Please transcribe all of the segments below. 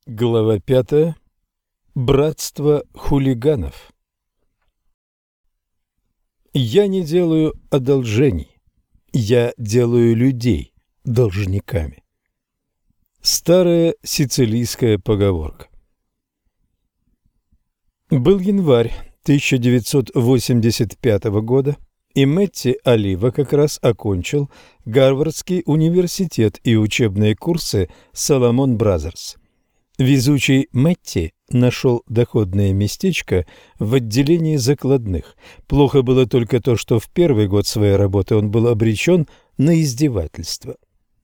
Глава 5. Братство хулиганов. Я не делаю одолжений. Я делаю людей должниками. Старая сицилийская поговорка. Был январь 1985 года, и Мэтти Олива как раз окончил Гарвардский университет и учебные курсы Salomon Brothers. Везучий Мэтти нашел доходное местечко в отделении закладных. Плохо было только то, что в первый год своей работы он был обречен на издевательство.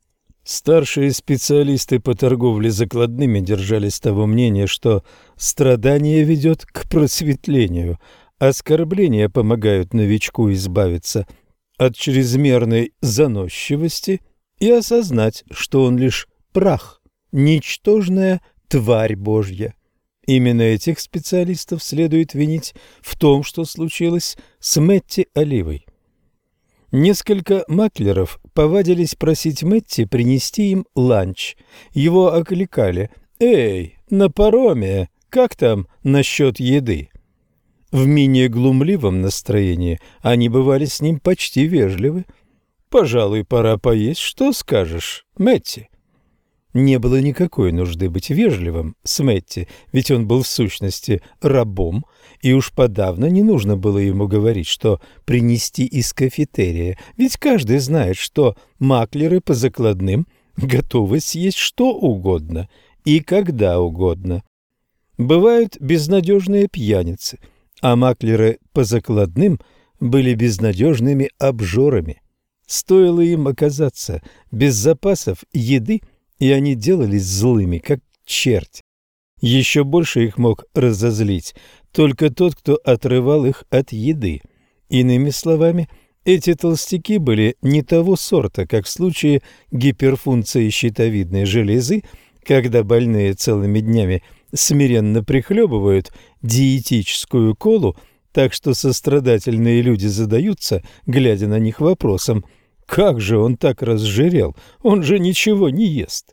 Старшие специалисты по торговле закладными держались того мнения, что страдание ведет к просветлению, оскорбления помогают новичку избавиться от чрезмерной заносчивости и осознать, что он лишь прах, ничтожная тварь Божья. Именно этих специалистов следует винить в том, что случилось с Мэтти Оливой. Несколько маклеров повадились просить Мэтти принести им ланч. Его окликали: «Эй, на пароме, как там насчет еды?» В менее глумливом настроении они бывали с ним почти вежливы. «Пожалуй, пора поесть, что скажешь, Мэтти?» Не было никакой нужды быть вежливым с Мэтти, ведь он был в сущности рабом, и уж подавно не нужно было ему говорить, что принести из кафетерия, ведь каждый знает, что маклеры по закладным готовы съесть что угодно и когда угодно. Бывают безнадежные пьяницы, а маклеры по закладным были безнадежными обжорами. Стоило им оказаться без запасов еды, и они делались злыми, как черти. Еще больше их мог разозлить только тот, кто отрывал их от еды. Иными словами, эти толстяки были не того сорта, как в случае гиперфункции щитовидной железы, когда больные целыми днями смиренно прихлебывают диетическую колу, так что сострадательные люди задаются, глядя на них, вопросом: как же он так разжирел? Он же ничего не ест.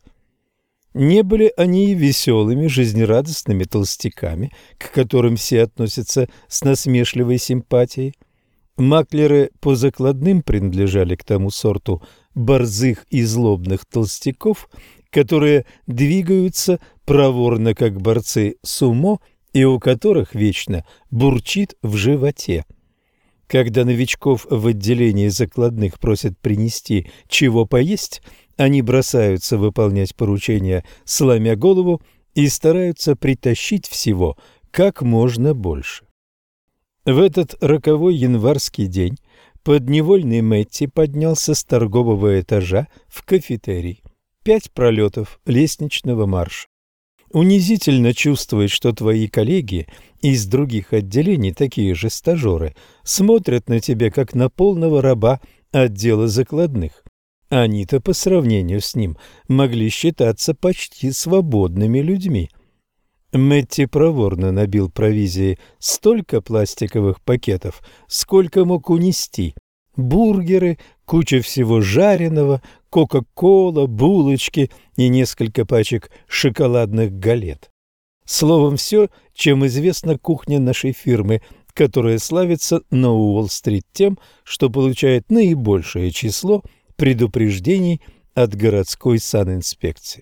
Не были они и веселыми, жизнерадостными толстяками, к которым все относятся с насмешливой симпатией. Маклеры по закладным принадлежали к тому сорту борзых и злобных толстяков, которые двигаются проворно, как борцы сумо, и у которых вечно бурчит в животе. Когда новичков в отделении закладных просят принести чего поесть, они бросаются выполнять поручения, сломя голову, и стараются притащить всего как можно больше. В этот роковой январский день подневольный Мэтти поднялся с торгового этажа в кафетерий. 5 пролетов лестничного марша. Унизительно чувствовать, что твои коллеги из других отделений, такие же стажеры, смотрят на тебя, как на полного раба отдела закладных. Они-то по сравнению с ним могли считаться почти свободными людьми. Мэтти проворно набил провизией столько пластиковых пакетов, сколько мог унести. Бургеры, куча всего жареного, кока-кола, булочки и несколько пачек шоколадных галет. Словом, все, чем известна кухня нашей фирмы, которая славится на Уолл-стрит тем, что получает наибольшее число предупреждений от городской санинспекции.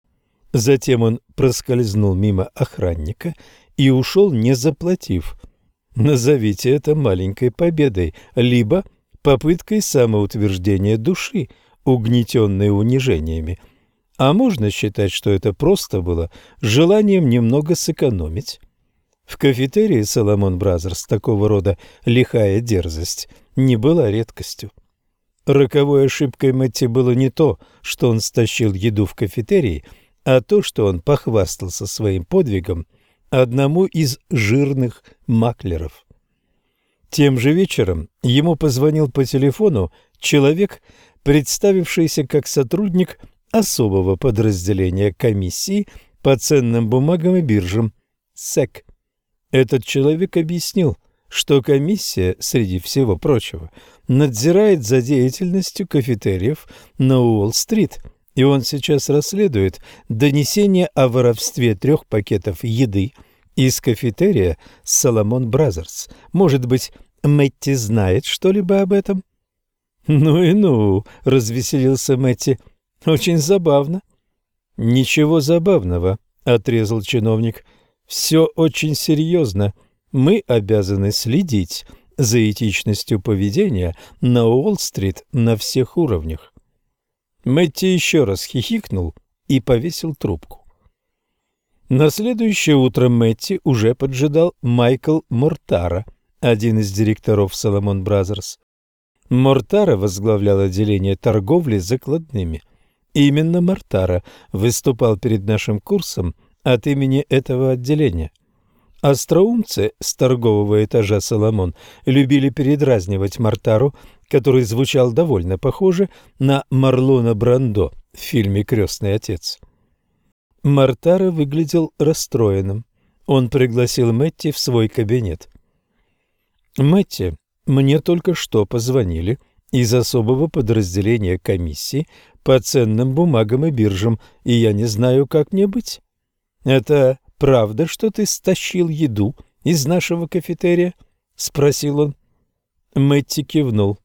Затем он проскользнул мимо охранника и ушел, не заплатив. Назовите это маленькой победой, либо попыткой самоутверждения души, угнетенной унижениями. А можно считать, что это просто было желанием немного сэкономить. В кафетерии Salomon Brothers такого рода лихая дерзость не была редкостью. Роковой ошибкой Мэтти было не то, что он стащил еду в кафетерии, а то, что он похвастался своим подвигом одному из жирных маклеров. Тем же вечером ему позвонил по телефону человек, представившийся как сотрудник особого подразделения комиссии по ценным бумагам и биржам СЭК. Этот человек объяснил, что комиссия, среди всего прочего, надзирает за деятельностью кафетериев на Уолл-стрит и он сейчас расследует донесение о воровстве 3 пакетов еды из кафетерия «Соломон Бразерс». Может быть, Мэтти знает что-либо об этом? «Ну и ну», — развеселился Мэтти, — «очень забавно». «Ничего забавного», — отрезал чиновник. «Все очень серьезно. Мы обязаны следить за этичностью поведения на Уолл-стрит на всех уровнях». Мэтти еще раз хихикнул и повесил трубку. На следующее утро Мэтти уже поджидал Майкл Мортара, один из директоров Соломон Бразерс. Мортара возглавлял отделение торговли закладными. Именно Мортара выступал перед нашим курсом от имени этого отделения. Остроумцы с торгового этажа Соломон любили передразнивать Мортару, который звучал довольно похоже на Марлона Брандо в фильме «Крестный отец». Мортара выглядел расстроенным. Он пригласил Мэтти в свой кабинет. «Мэтти, мне только что позвонили из особого подразделения комиссии по ценным бумагам и биржам, и я не знаю, как мне быть. Это правда, что ты стащил еду из нашего кафетерия?» — спросил он. Мэтти кивнул.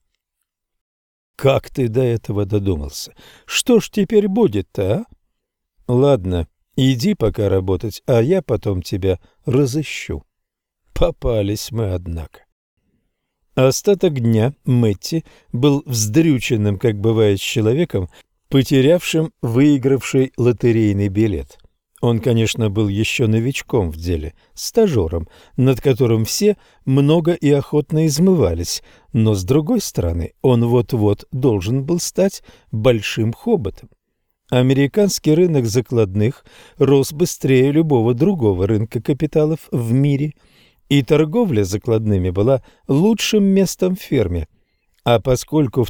«Как ты до этого додумался? Что ж теперь будет-то, а? Ладно, иди пока работать, а я потом тебя разыщу». Попались мы, однако. Остаток дня Мэтти был вздрюченным, как бывает с человеком, потерявшим выигравший лотерейный билет. Он, конечно, был еще новичком в деле, стажером, над которым все много и охотно измывались, но, с другой стороны, он вот-вот должен был стать большим хоботом. Американский рынок закладных рос быстрее любого другого рынка капиталов в мире, и торговля закладными была лучшим местом в ферме. А поскольку в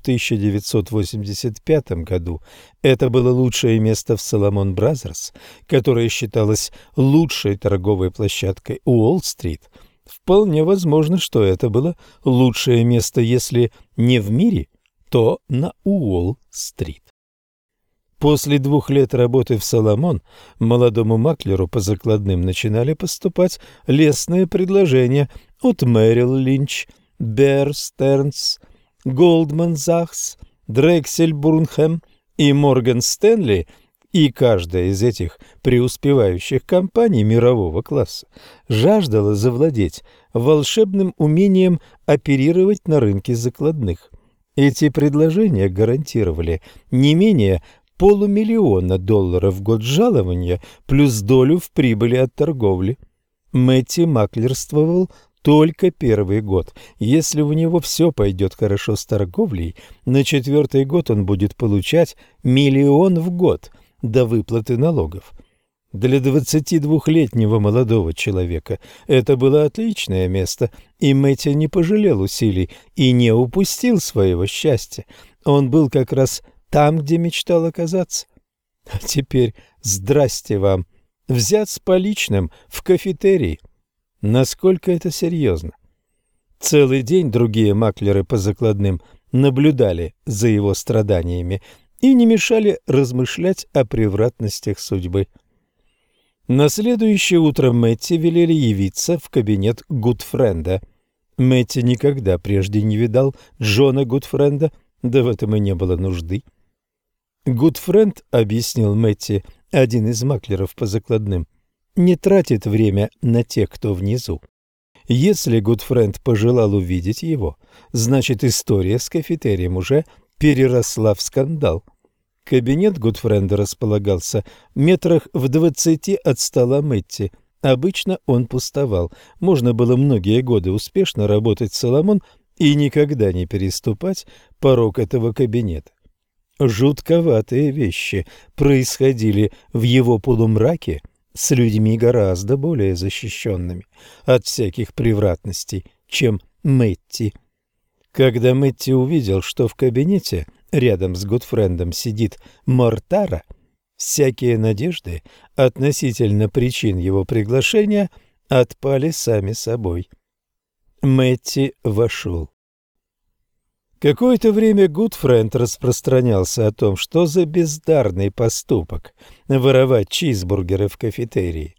1985 году это было лучшее место в Соломон Бразерс, которое считалось лучшей торговой площадкой Уолл-стрит, вполне возможно, что это было лучшее место, если не в мире, то на Уолл-стрит. После 2 лет работы в Соломон молодому маклеру по закладным начинали поступать лестные предложения от Мэрил Линч, Беар Стернс, Голдман Сахс, Дрексель Бурнхэм и Морган Стэнли, и каждая из этих преуспевающих компаний мирового класса жаждала завладеть волшебным умением оперировать на рынке закладных. Эти предложения гарантировали не менее $500 000 в год жалования плюс долю в прибыли от торговли. Мэтти маклерствовал только первый год. Если у него все пойдет хорошо с торговлей, на 4-й год он будет получать $1 миллион в год до выплаты налогов. Для 22-летнего молодого человека это было отличное место, и Мэтти не пожалел усилий и не упустил своего счастья. Он был как раз там, где мечтал оказаться. А теперь здрасте вам. Взят с поличным в кафетерии. Насколько это серьезно? Целый день другие маклеры по закладным наблюдали за его страданиями и не мешали размышлять о превратностях судьбы. На следующее утро Мэтти велели явиться в кабинет Гудфренда. Мэтти никогда прежде не видал Джона Гудфренда, да в этом и не было нужды. Гудфренд, объяснил Мэтти, один из маклеров по закладным, не тратит время на тех, кто внизу. Если Гудфренд пожелал увидеть его, значит, история с кафетерием уже переросла в скандал. Кабинет Гудфренда располагался метрах в 20 от стола Мэтти. Обычно он пустовал. Можно было многие годы успешно работать в Соломон и никогда не переступать порог этого кабинета. Жутковатые вещи происходили в его полумраке с людьми гораздо более защищенными от всяких превратностей, чем Мэтти. Когда Мэтти увидел, что в кабинете рядом с Гудфрендом сидит Мортара, всякие надежды относительно причин его приглашения отпали сами собой. Мэтти вошел. Какое-то время Гудфренд распространялся о том, что за бездарный поступок воровать чизбургеры в кафетерии.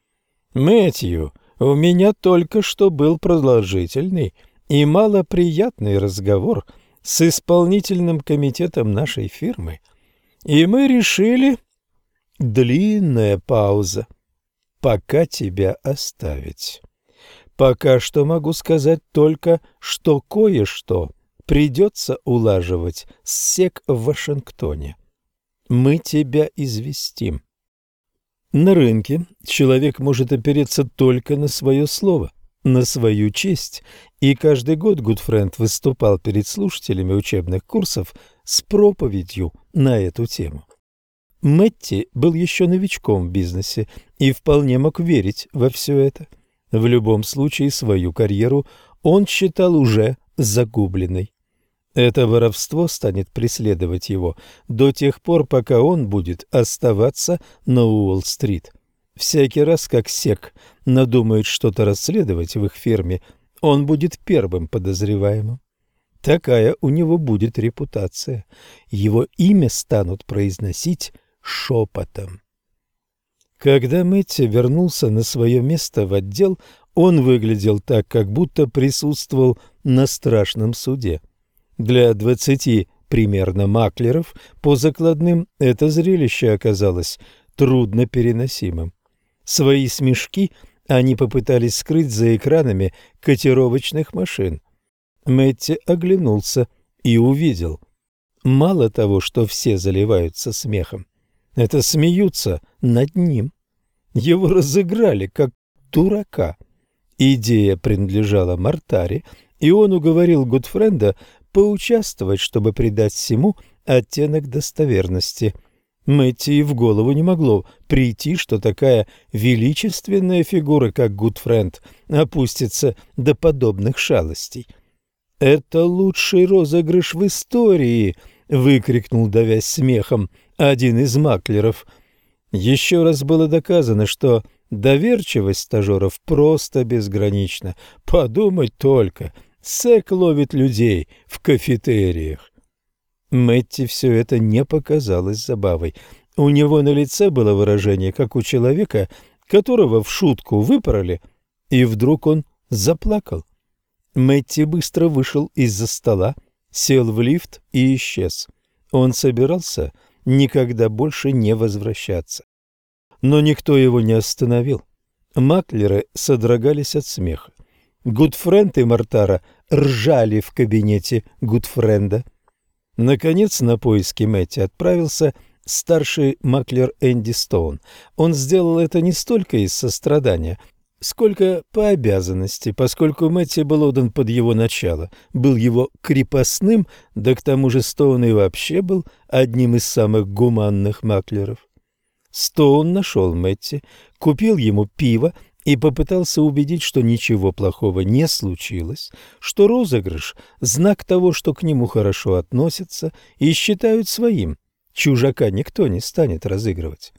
«Мэтью, у меня только что был продолжительный и малоприятный разговор с исполнительным комитетом нашей фирмы, и мы решили...» Длинная пауза. «Пока тебя оставить. Пока что могу сказать только, что кое-что придется улаживать с СЕК в Вашингтоне. Мы тебя известим». На рынке человек может опереться только на свое слово, на свою честь, и каждый год Гудфренд выступал перед слушателями учебных курсов с проповедью на эту тему. Мэтти был еще новичком в бизнесе и вполне мог верить во все это. В любом случае свою карьеру он считал уже загубленной. Это воровство станет преследовать его до тех пор, пока он будет оставаться на Уолл-стрит. Всякий раз, как СЕК надумает что-то расследовать в их фирме, он будет первым подозреваемым. Такая у него будет репутация. Его имя станут произносить шепотом. Когда Мэтти вернулся на свое место в отдел, он выглядел так, как будто присутствовал на страшном суде. Для 20 примерно маклеров по закладным это зрелище оказалось труднопереносимым. Свои смешки они попытались скрыть за экранами котировочных машин. Мэтти оглянулся и увидел. Мало того, что все заливаются смехом, это смеются над ним. Его разыграли как дурака. Идея принадлежала Мартаре, и он уговорил Гудфренда поучаствовать, чтобы придать всему оттенок достоверности. Мэтти и в голову не могло прийти, что такая величественная фигура, как Гудфренд, опустится до подобных шалостей. «Это лучший розыгрыш в истории!» — выкрикнул, давясь смехом, один из маклеров. Еще раз было доказано, что доверчивость стажеров просто безгранична. Подумать только, СЕК ловит людей в кафетериях. Мэтти все это не показалось забавой. У него на лице было выражение, как у человека, которого в шутку выпороли, и вдруг он заплакал. Мэтти быстро вышел из-за стола, сел в лифт и исчез. Он собирался никогда больше не возвращаться. Но никто его не остановил. Маклеры содрогались от смеха. Гудфренд и Мартара ржали в кабинете Гудфренда. Наконец, на поиски Мэтти отправился старший маклер Энди Стоун. Он сделал это не столько из сострадания, сколько по обязанности, поскольку Мэтти был отдан под его начало, был его крепостным, да к тому же Стоун и вообще был одним из самых гуманных маклеров. Стоун нашел Мэтти, купил ему пиво и попытался убедить, что ничего плохого не случилось, что розыгрыш – знак того, что к нему хорошо относятся и считают своим. Чужака никто не станет разыгрывать.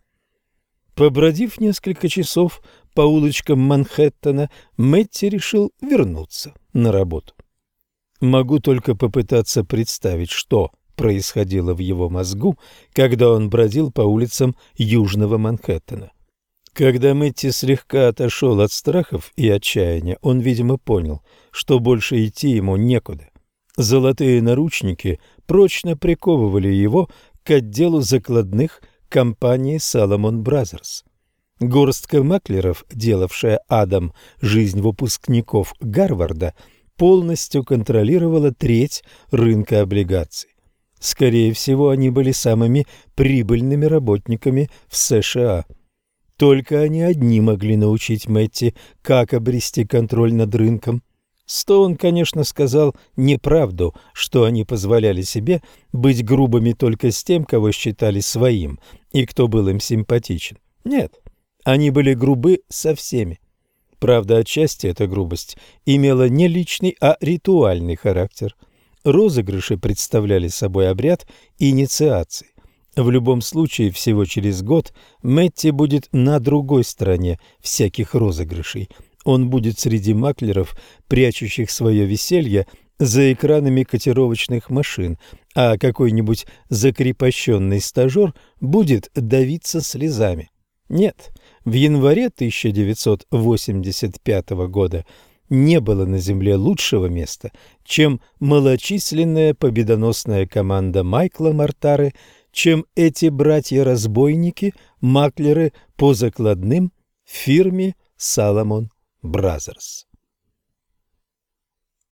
Побродив несколько часов по улочкам Манхэттена, Мэтти решил вернуться на работу. Могу только попытаться представить, что происходило в его мозгу, когда он бродил по улицам Южного Манхэттена. Когда Мэтти слегка отошел от страхов и отчаяния, он, видимо, понял, что больше идти ему некуда. Золотые наручники прочно приковывали его к отделу закладных компании Salomon Brothers. Горстка маклеров, делавшая адом жизнь выпускников Гарварда, полностью контролировала треть рынка облигаций. Скорее всего, они были самыми прибыльными работниками в США. Только они одни могли научить Мэтти, как обрести контроль над рынком. Стоун, конечно, сказал неправду, что они позволяли себе быть грубыми только с тем, кого считали своим, и кто был им симпатичен. Нет, они были грубы со всеми. Правда, отчасти эта грубость имела не личный, а ритуальный характер. Розыгрыши представляли собой обряд инициации. В любом случае, всего через год Мэтти будет на другой стороне всяких розыгрышей. Он будет среди маклеров, прячущих свое веселье за экранами котировочных машин, а какой-нибудь закрепощенный стажер будет давиться слезами. Нет, в январе 1985 года не было на Земле лучшего места, чем малочисленная победоносная команда Майкла Мортары, чем эти братья-разбойники, маклеры по закладным в фирме Salomon Brothers.